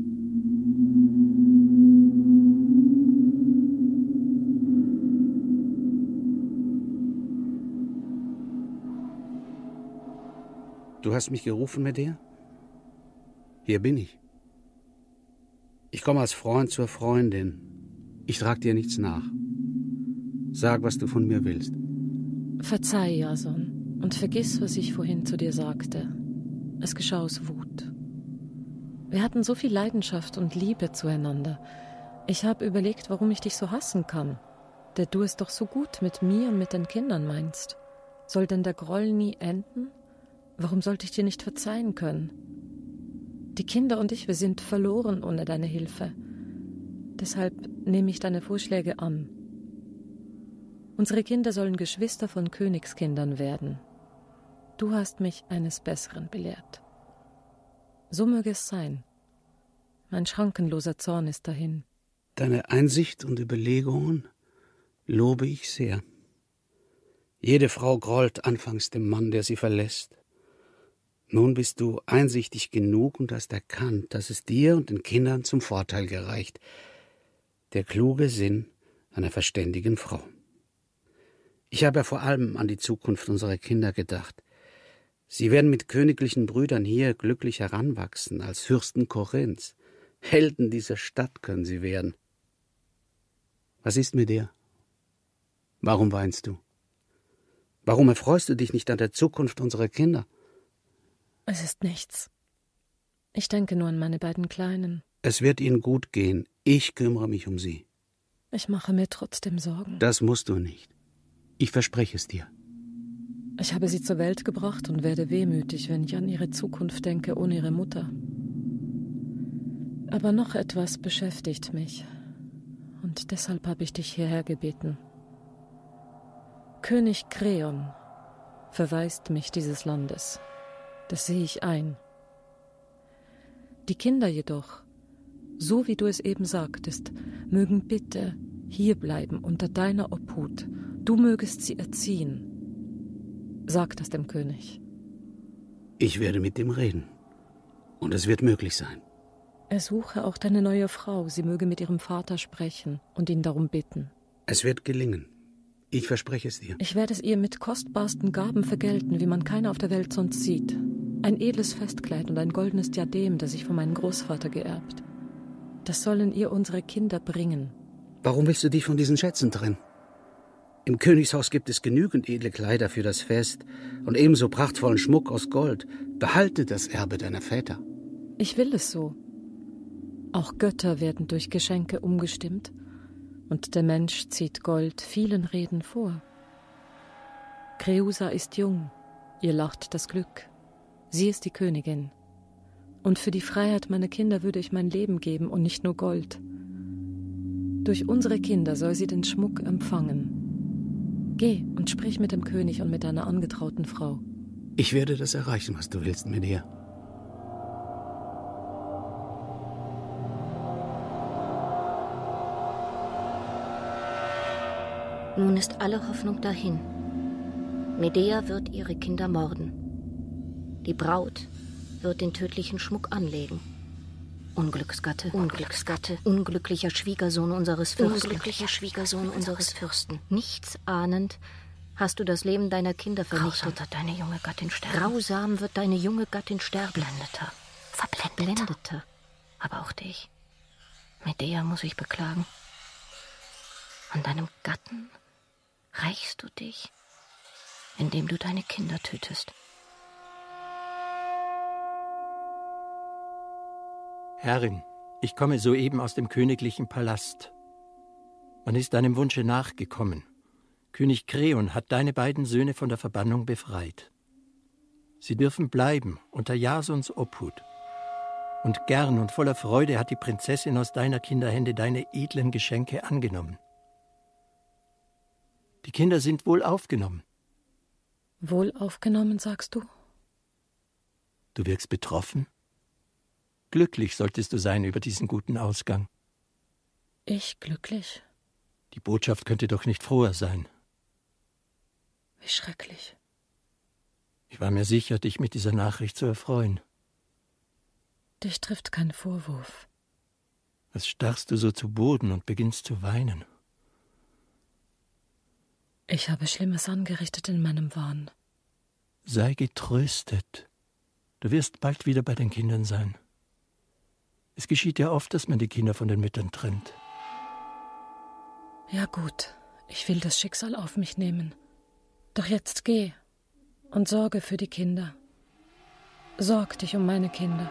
Du hast mich gerufen, Medea? Hier bin ich. Ich komme als Freund zur Freundin. Ich trag dir nichts nach. Sag, was du von mir willst. Verzeih, Jason, und vergiss, was ich vorhin zu dir sagte. Es geschah aus Wut. Wir hatten so viel Leidenschaft und Liebe zueinander. Ich habe überlegt, warum ich dich so hassen kann. Der du es doch so gut mit mir und mit den Kindern meinst. Soll denn der Groll nie enden? Warum sollte ich dir nicht verzeihen können? Die Kinder und ich, wir sind verloren ohne deine Hilfe. Deshalb nehme ich deine Vorschläge an. Unsere Kinder sollen Geschwister von Königskindern werden. Du hast mich eines Besseren belehrt. So möge es sein. Mein schrankenloser Zorn ist dahin. Deine Einsicht und Überlegungen lobe ich sehr. Jede Frau grollt anfangs dem Mann, der sie verlässt. Nun bist du einsichtig genug und hast erkannt, dass es dir und den Kindern zum Vorteil gereicht. Der kluge Sinn einer verständigen Frau. Ich habe ja vor allem an die Zukunft unserer Kinder gedacht. Sie werden mit königlichen Brüdern hier glücklich heranwachsen, als Fürsten Korinths. Helden dieser Stadt können sie werden. Was ist mit dir? Warum weinst du? Warum erfreust du dich nicht an der Zukunft unserer Kinder? Es ist nichts. Ich denke nur an meine beiden Kleinen. Es wird ihnen gut gehen. Ich kümmere mich um sie. Ich mache mir trotzdem Sorgen. Das musst du nicht. Ich verspreche es dir. Ich habe sie zur Welt gebracht und werde wehmütig, wenn ich an ihre Zukunft denke, ohne ihre Mutter. Aber noch etwas beschäftigt mich. Und deshalb habe ich dich hierher gebeten. König Kreon verweist mich dieses Landes. Das sehe ich ein. Die Kinder jedoch, so wie du es eben sagtest, mögen bitte hierbleiben unter deiner Obhut. Du mögest sie erziehen. Sag das dem König. Ich werde mit ihm reden. Und es wird möglich sein. Ersuche auch deine neue Frau, sie möge mit ihrem Vater sprechen und ihn darum bitten. Es wird gelingen. Ich verspreche es dir. Ich werde es ihr mit kostbarsten Gaben vergelten, wie man keine auf der Welt sonst sieht. Ein edles Festkleid und ein goldenes Diadem, das ich von meinem Großvater geerbt. Das sollen ihr unsere Kinder bringen. Warum willst du dich von diesen Schätzen trennen? Im Königshaus gibt es genügend edle Kleider für das Fest und ebenso prachtvollen Schmuck aus Gold. Behalte das Erbe deiner Väter. Ich will es so. Auch Götter werden durch Geschenke umgestimmt, und der Mensch zieht Gold vielen Reden vor. Creusa ist jung, ihr lacht das Glück. Sie ist die Königin. Und für die Freiheit meiner Kinder würde ich mein Leben geben und nicht nur Gold. Durch unsere Kinder soll sie den Schmuck empfangen. Geh und sprich mit dem König und mit deiner angetrauten Frau. Ich werde das erreichen, was du willst, Medea. Nun ist alle Hoffnung dahin. Medea wird ihre Kinder morden. Die Braut wird den tödlichen Schmuck anlegen. Unglücksgatte, Unglücksgatte, unglücklicher Schwiegersohn unseres Fürsten. Unglücklicher Schwiegersohn unseres Fürsten. Nichts ahnend hast du das Leben deiner Kinder vernichtet. Grausam wird deine junge Gattin sterben. Grausam wird deine junge Gattin sterben. Verblendeter. Verblendeter. Aber auch dich. Medea muss ich beklagen. An deinem Gatten rächst du dich, indem du deine Kinder tötest. Herrin, ich komme soeben aus dem königlichen Palast. Man ist deinem Wunsche nachgekommen. König Kreon hat deine beiden Söhne von der Verbannung befreit. Sie dürfen bleiben unter Jasons Obhut. Und gern und voller Freude hat die Prinzessin aus deiner Kinderhände deine edlen Geschenke angenommen. Die Kinder sind wohl aufgenommen. Wohl aufgenommen, sagst du? Du wirkst betroffen. Glücklich solltest du sein über diesen guten Ausgang. Ich glücklich? Die Botschaft könnte doch nicht froher sein. Wie schrecklich. Ich war mir sicher, dich mit dieser Nachricht zu erfreuen. Dich trifft kein Vorwurf. Was starrst du so zu Boden und beginnst zu weinen? Ich habe Schlimmes angerichtet in meinem Wahn. Sei getröstet. Du wirst bald wieder bei den Kindern sein. Es geschieht ja oft, dass man die Kinder von den Müttern trennt. Ja gut, ich will das Schicksal auf mich nehmen. Doch jetzt geh und sorge für die Kinder. Sorg dich um meine Kinder.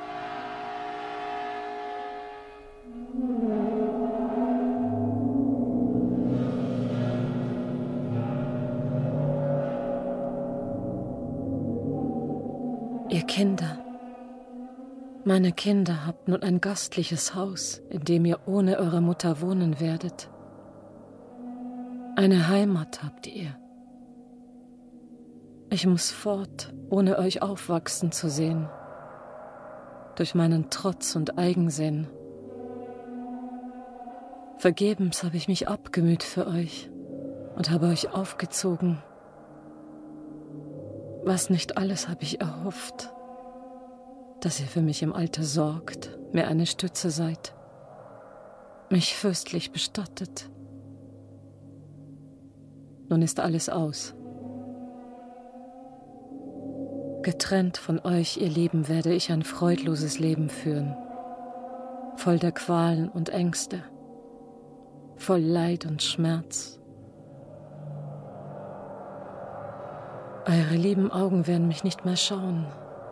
Ihr Kinder, meine Kinder, habt nun ein gastliches Haus, in dem ihr ohne eure Mutter wohnen werdet. Eine Heimat habt ihr. Ich muss fort, ohne euch aufwachsen zu sehen, durch meinen Trotz und Eigensinn. Vergebens habe ich mich abgemüht für euch und habe euch aufgezogen. Was nicht alles habe ich erhofft, dass ihr für mich im Alter sorgt, mir eine Stütze seid, mich fürstlich bestattet. Nun ist alles aus. Getrennt von euch, ihr Lieben, werde ich ein freudloses Leben führen, voll der Qualen und Ängste, voll Leid und Schmerz. Eure lieben Augen werden mich nicht mehr schauen.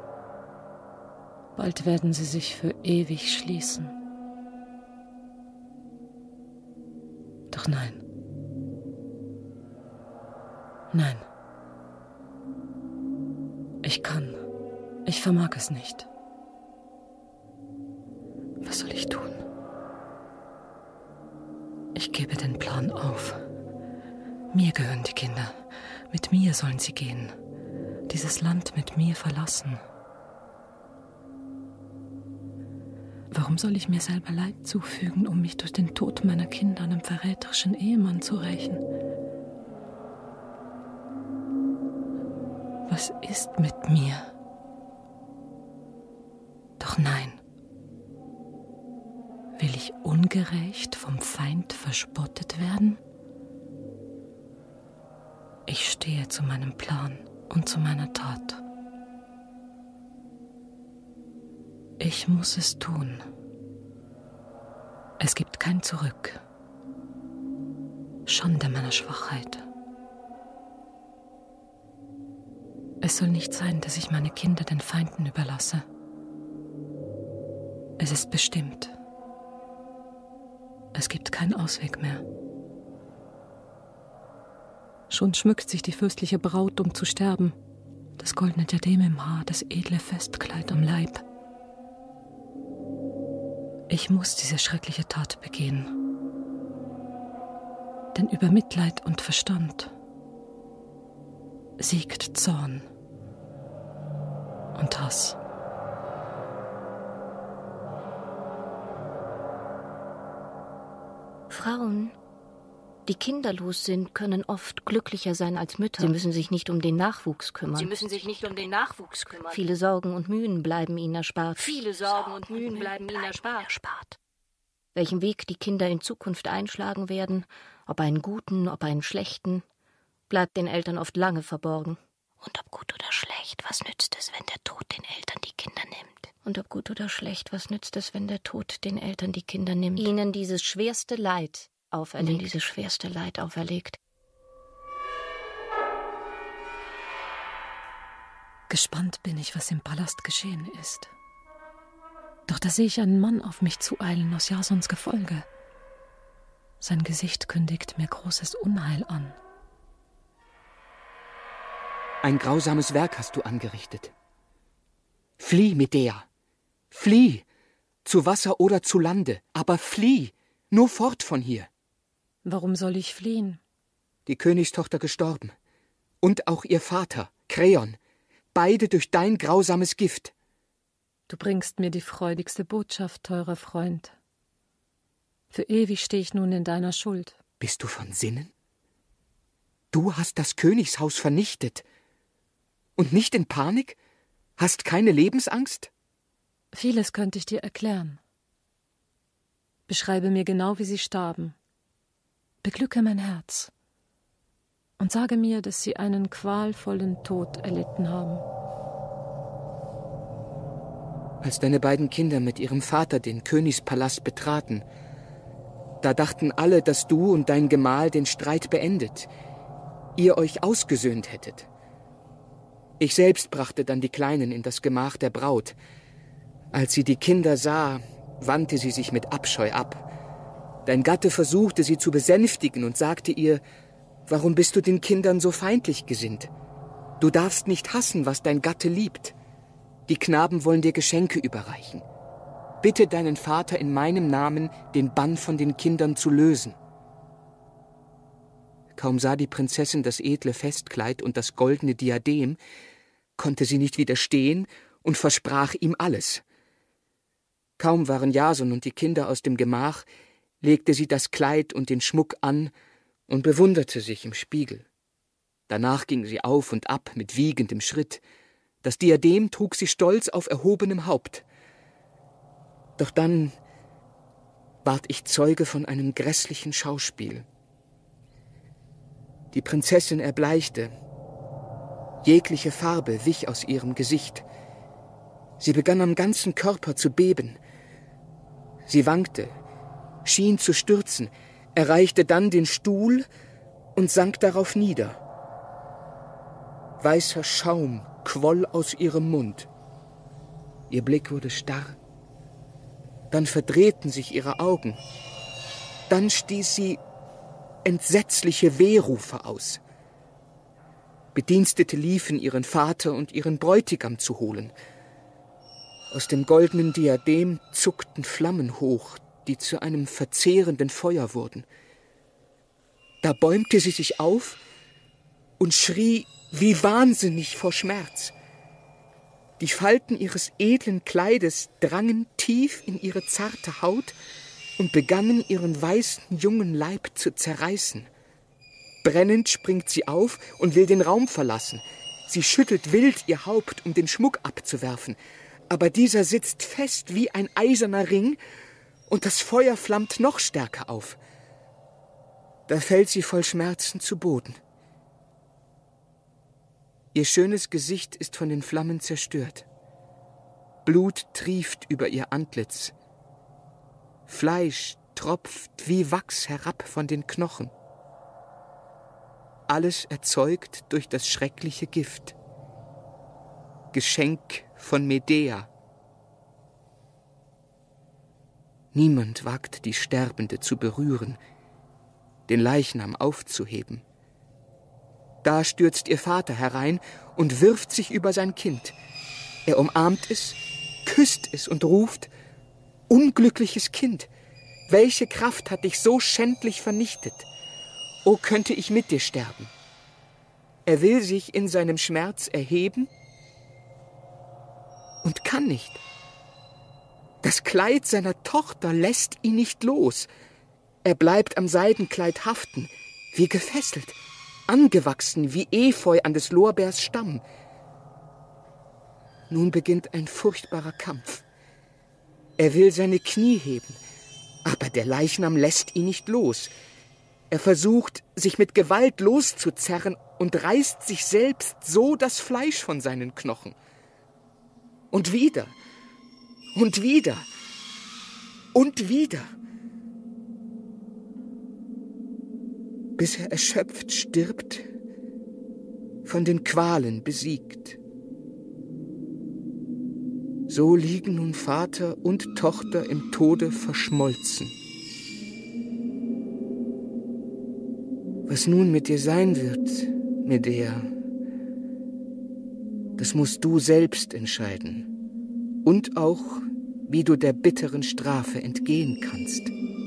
Bald werden sie sich für ewig schließen. Doch nein. Nein. Ich vermag es nicht. Was soll ich tun? Ich gebe den Plan auf. Mir gehören die Kinder. Mit mir sollen sie gehen. Dieses Land mit mir verlassen. Warum soll ich mir selber Leid zufügen, um mich durch den Tod meiner Kinder an einem verräterischen Ehemann zu rächen? Was ist mit mir? Doch nein. Will ich ungerecht vom Feind verspottet werden? Ich stehe zu meinem Plan und zu meiner Tat. Ich muss es tun. Es gibt kein Zurück. Schande meiner Schwachheit. Es soll nicht sein, dass ich meine Kinder den Feinden überlasse. Es ist bestimmt. Es gibt keinen Ausweg mehr. Schon schmückt sich die fürstliche Braut, um zu sterben. Das goldene Diadem im Haar, das edle Festkleid am Leib. Ich muss diese schreckliche Tat begehen. Denn über Mitleid und Verstand siegt Zorn und Hass. Frauen, die kinderlos sind, können oft glücklicher sein als Mütter. Sie müssen sich nicht um den Nachwuchs kümmern. Viele Sorgen und Mühen bleiben ihnen erspart. Welchen Weg die Kinder in Zukunft einschlagen werden, ob einen guten, ob einen schlechten, bleibt den Eltern oft lange verborgen. Und ob gut oder schlecht, was nützt es, wenn der Tod den Eltern die Kinder nimmt? Ihnen dieses schwerste Leid auferlegt. Gespannt bin ich, was im Palast geschehen ist. Doch da sehe ich einen Mann auf mich zueilen aus Jasons Gefolge. Sein Gesicht kündigt mir großes Unheil an. Ein grausames Werk hast du angerichtet. Flieh, Medea, flieh, zu Wasser oder zu Lande, aber flieh, nur fort von hier. Warum soll ich fliehen? Die Königstochter gestorben. Und auch ihr Vater, Kreon, beide durch dein grausames Gift. Du bringst mir die freudigste Botschaft, teurer Freund. Für ewig stehe ich nun in deiner Schuld. Bist du von Sinnen? Du hast das Königshaus vernichtet. Und nicht in Panik? Hast keine Lebensangst? Vieles könnte ich dir erklären. Beschreibe mir genau, wie sie starben. Beglücke mein Herz. Und sage mir, dass sie einen qualvollen Tod erlitten haben. Als deine beiden Kinder mit ihrem Vater den Königspalast betraten, da dachten alle, dass du und dein Gemahl den Streit beendet, ihr euch ausgesöhnt hättet. Ich selbst brachte dann die Kleinen in das Gemach der Braut. Als sie die Kinder sah, wandte sie sich mit Abscheu ab. Dein Gatte versuchte, sie zu besänftigen und sagte ihr, warum bist du den Kindern so feindlich gesinnt? Du darfst nicht hassen, was dein Gatte liebt. Die Knaben wollen dir Geschenke überreichen. Bitte deinen Vater in meinem Namen, den Bann von den Kindern zu lösen. Kaum sah die Prinzessin das edle Festkleid und das goldene Diadem, konnte sie nicht widerstehen und versprach ihm alles. Kaum waren Jason und die Kinder aus dem Gemach, legte sie das Kleid und den Schmuck an und bewunderte sich im Spiegel. Danach ging sie auf und ab mit wiegendem Schritt. Das Diadem trug sie stolz auf erhobenem Haupt. Doch dann ward ich Zeuge von einem grässlichen Schauspiel. Die Prinzessin erbleichte. Jegliche Farbe wich aus ihrem Gesicht. Sie begann am ganzen Körper zu beben. Sie wankte, schien zu stürzen, erreichte dann den Stuhl und sank darauf nieder. Weißer Schaum quoll aus ihrem Mund. Ihr Blick wurde starr. Dann verdrehten sich ihre Augen. Dann stieß sie entsetzliche Wehrufe aus. Bedienstete liefen, ihren Vater und ihren Bräutigam zu holen. Aus dem goldenen Diadem zuckten Flammen hoch, die zu einem verzehrenden Feuer wurden. Da bäumte sie sich auf und schrie wie wahnsinnig vor Schmerz. Die Falten ihres edlen Kleides drangen tief in ihre zarte Haut und begannen, ihren weißen, jungen Leib zu zerreißen. Brennend springt sie auf und will den Raum verlassen. Sie schüttelt wild ihr Haupt, um den Schmuck abzuwerfen. Aber dieser sitzt fest wie ein eiserner Ring und das Feuer flammt noch stärker auf. Da fällt sie voll Schmerzen zu Boden. Ihr schönes Gesicht ist von den Flammen zerstört. Blut trieft über ihr Antlitz. Fleisch tropft wie Wachs herab von den Knochen. Alles erzeugt durch das schreckliche Gift. Geschenk von Medea. Niemand wagt, die Sterbende zu berühren, den Leichnam aufzuheben. Da stürzt ihr Vater herein und wirft sich über sein Kind. Er umarmt es, küsst es und ruft: Unglückliches Kind, welche Kraft hat dich so schändlich vernichtet? O, könnte ich mit dir sterben. Er will sich in seinem Schmerz erheben und kann nicht. Das Kleid seiner Tochter lässt ihn nicht los. Er bleibt am Seidenkleid haften, wie gefesselt, angewachsen wie Efeu an des Lorbeers Stamm. Nun beginnt ein furchtbarer Kampf. Er will seine Knie heben, aber der Leichnam lässt ihn nicht los. Er versucht, sich mit Gewalt loszuzerren und reißt sich selbst so das Fleisch von seinen Knochen. Und wieder und wieder und wieder, bis er erschöpft stirbt, von den Qualen besiegt. So liegen nun Vater und Tochter im Tode verschmolzen. Was nun mit dir sein wird, Medea, das musst du selbst entscheiden. Und auch, wie du der bitteren Strafe entgehen kannst.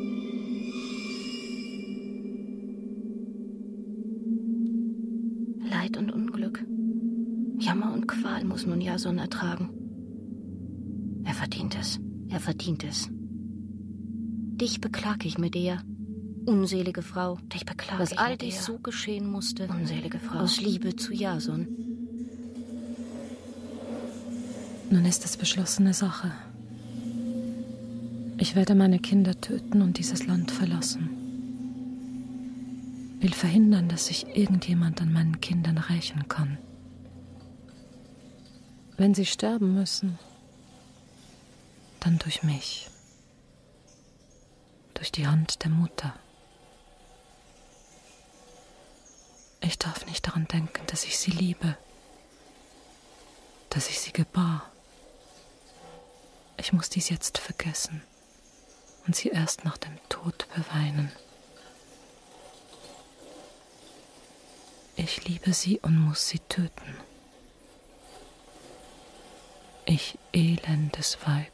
Leid und Unglück, Jammer und Qual muss nun Jason ertragen. Er verdient es, er verdient es. Dich beklag ich, Medea, unselige Frau. Dich beklag ich, dass all dies so geschehen musste, unselige Frau, aus Liebe zu Jason. Nun ist es beschlossene Sache. Ich werde meine Kinder töten und dieses Land verlassen. Will verhindern, dass sich irgendjemand an meinen Kindern rächen kann. Wenn sie sterben müssen, dann durch mich. Durch die Hand der Mutter. Ich darf nicht daran denken, dass ich sie liebe, dass ich sie gebar. Ich muss dies jetzt vergessen und sie erst nach dem Tod beweinen. Ich liebe sie und muss sie töten. Ich elendes Weib.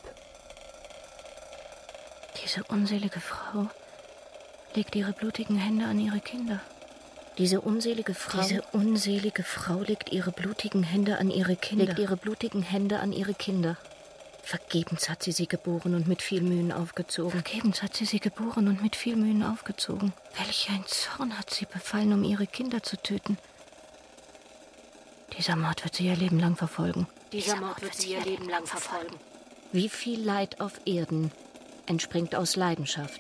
Diese unselige Frau legt ihre blutigen Hände an ihre Kinder. Diese unselige Frau legt ihre blutigen Hände an ihre Kinder. Legt ihre blutigen Hände an ihre Kinder. Vergebens hat sie geboren und mit viel Mühen aufgezogen. Vergebens hat sie geboren und mit viel Mühen aufgezogen. Welch ein Zorn hat sie befallen, um ihre Kinder zu töten. Dieser Mord wird sie ihr Leben lang verfolgen. Dieser Mord wird sie ihr Leben lang verfolgen. Wie viel Leid auf Erden entspringt aus Leidenschaft.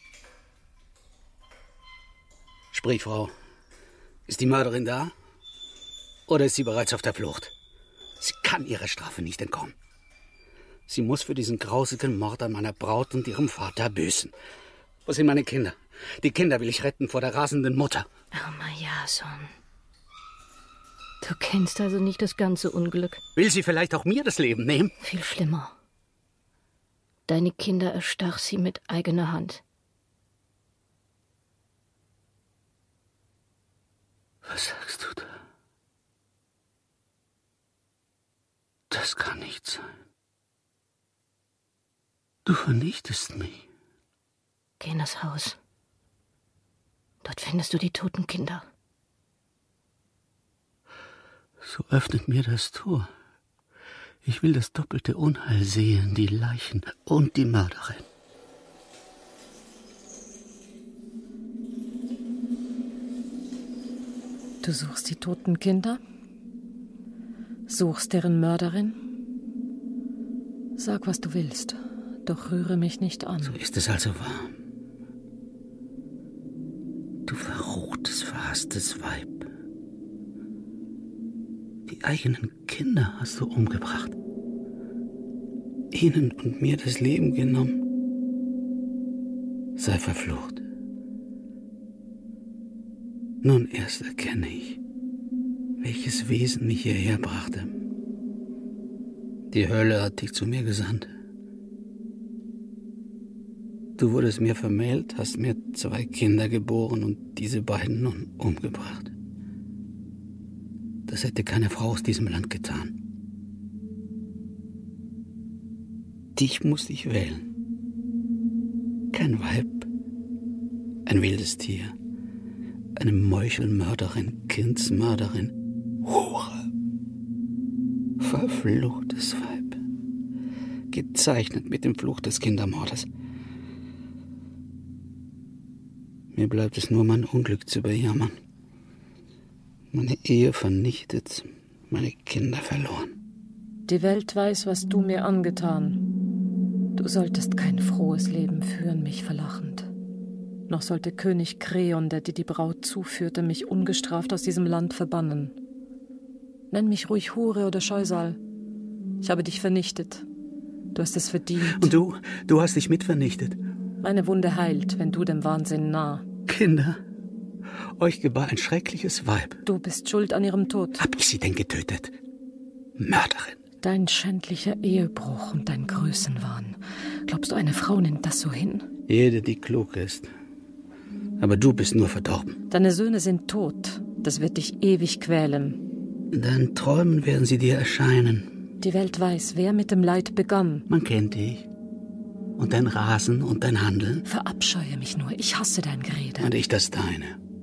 Sprich, Frau. Ist die Mörderin da? Oder ist sie bereits auf der Flucht? Sie kann ihrer Strafe nicht entkommen. Sie muss für diesen grausigen Mord an meiner Braut und ihrem Vater büßen. Wo sind meine Kinder? Die Kinder will ich retten vor der rasenden Mutter. Armer Jason. Du kennst also nicht das ganze Unglück. Will sie vielleicht auch mir das Leben nehmen? Viel schlimmer. Deine Kinder erstach sie mit eigener Hand. Was sagst du da? Das kann nicht sein. Du vernichtest mich. Geh in das Haus. Dort findest du die toten Kinder. So öffnet mir das Tor. Ich will das doppelte Unheil sehen, die Leichen und die Mörderin. Du suchst die toten Kinder? Suchst deren Mörderin? Sag, was du willst, doch rühre mich nicht an. So ist es also wahr. Du verruchtes, verhasstes Weib. Die eigenen Kinder hast du umgebracht. Ihnen und mir das Leben genommen. Sei verflucht. Nun erst erkenne ich, welches Wesen mich hierher brachte. Die Hölle hat dich zu mir gesandt. Du wurdest mir vermählt, hast mir 2 Kinder geboren und diese beiden nun umgebracht. Das hätte keine Frau aus diesem Land getan. Dich musste ich wählen. Kein Weib, ein wildes Tier, eine Meuchelmörderin, Kindsmörderin, Hure. Verfluchtes Weib, gezeichnet mit dem Fluch des Kindermordes. Mir bleibt es nur, mein Unglück zu bejammern. Meine Ehe vernichtet, meine Kinder verloren. Die Welt weiß, was du mir angetan. Du solltest kein frohes Leben führen, mich verlachend. Noch sollte König Kreon, der dir die Braut zuführte, mich ungestraft aus diesem Land verbannen. Nenn mich ruhig Hure oder Scheusal. Ich habe dich vernichtet. Du hast es verdient. Und du hast dich mitvernichtet. Meine Wunde heilt, wenn du dem Wahnsinn nah. Kinder, euch gebar ein schreckliches Weib. Du bist schuld an ihrem Tod. Hab ich sie denn getötet? Mörderin. Dein schändlicher Ehebruch und dein Größenwahn. Glaubst du, eine Frau nimmt das so hin? Jede, die klug ist. Aber du bist nur verdorben. Deine Söhne sind tot. Das wird dich ewig quälen. In deinen Träumen werden sie dir erscheinen. Die Welt weiß, wer mit dem Leid begann. Man kennt dich. Und dein Rasen und dein Handeln. Verabscheue mich nur. Ich hasse dein Gerede. Und ich das deine.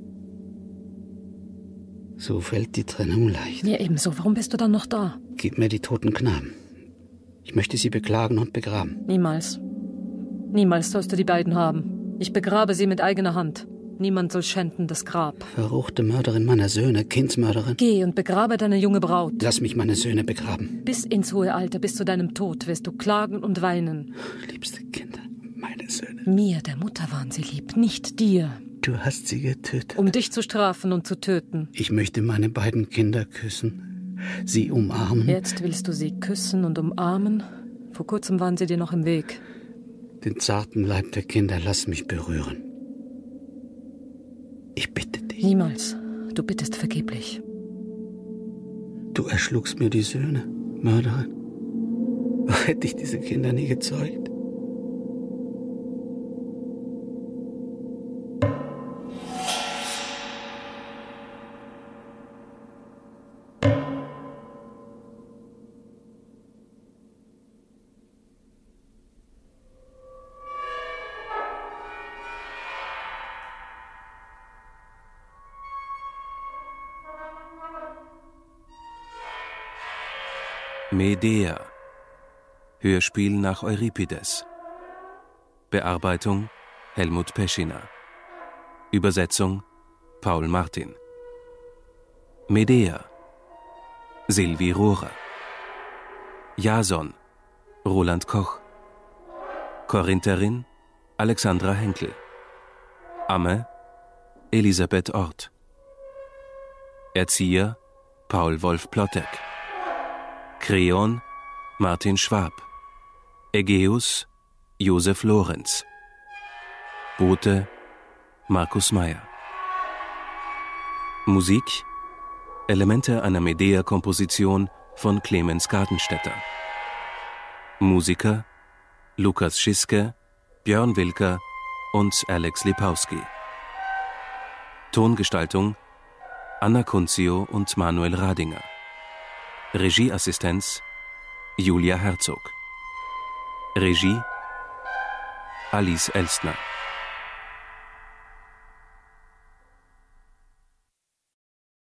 So fällt die Trennung leicht. Mir ebenso. Warum bist du dann noch da? Gib mir die toten Knaben. Ich möchte sie beklagen und begraben. Niemals. Niemals sollst du die beiden haben. Ich begrabe sie mit eigener Hand. Niemand soll schänden das Grab. Verruchte Mörderin meiner Söhne, Kindsmörderin. Geh und begrabe deine junge Braut. Lass mich meine Söhne begraben. Bis ins hohe Alter, bis zu deinem Tod, wirst du klagen und weinen. Liebste Kinder, meine Söhne. Mir, der Mutter, waren sie lieb, nicht dir. Du hast sie getötet. Um dich zu strafen und zu töten. Ich möchte meine beiden Kinder küssen, sie umarmen. Jetzt willst du sie küssen und umarmen? Vor kurzem waren sie dir noch im Weg. Den zarten Leib der Kinder, lass mich berühren. Ich bitte dich. Niemals. Du bittest vergeblich. Du erschlugst mir die Söhne, Mörderin. Hätte ich diese Kinder nie gezeugt? Medea. Hörspiel nach Euripides. Bearbeitung Helmut Peschiner. Übersetzung Paul Martin. Medea. Sylvie Rohrer. Jason Roland Koch. Korintherin Alexandra Henkel. Amme Elisabeth Ort. Erzieher Paul Wolf Plottek. Kreon Martin Schwab. Ägeus Josef Lorenz. Bote Markus Meyer. Musik Elemente einer Medea-Komposition von Clemens Gartenstädter. Musiker Lukas Schiske, Björn Wilker und Alex Lipowski. Tongestaltung Anna Kunzio und Manuel Radinger. Regieassistenz Julia Herzog. Regie Alice Elstner.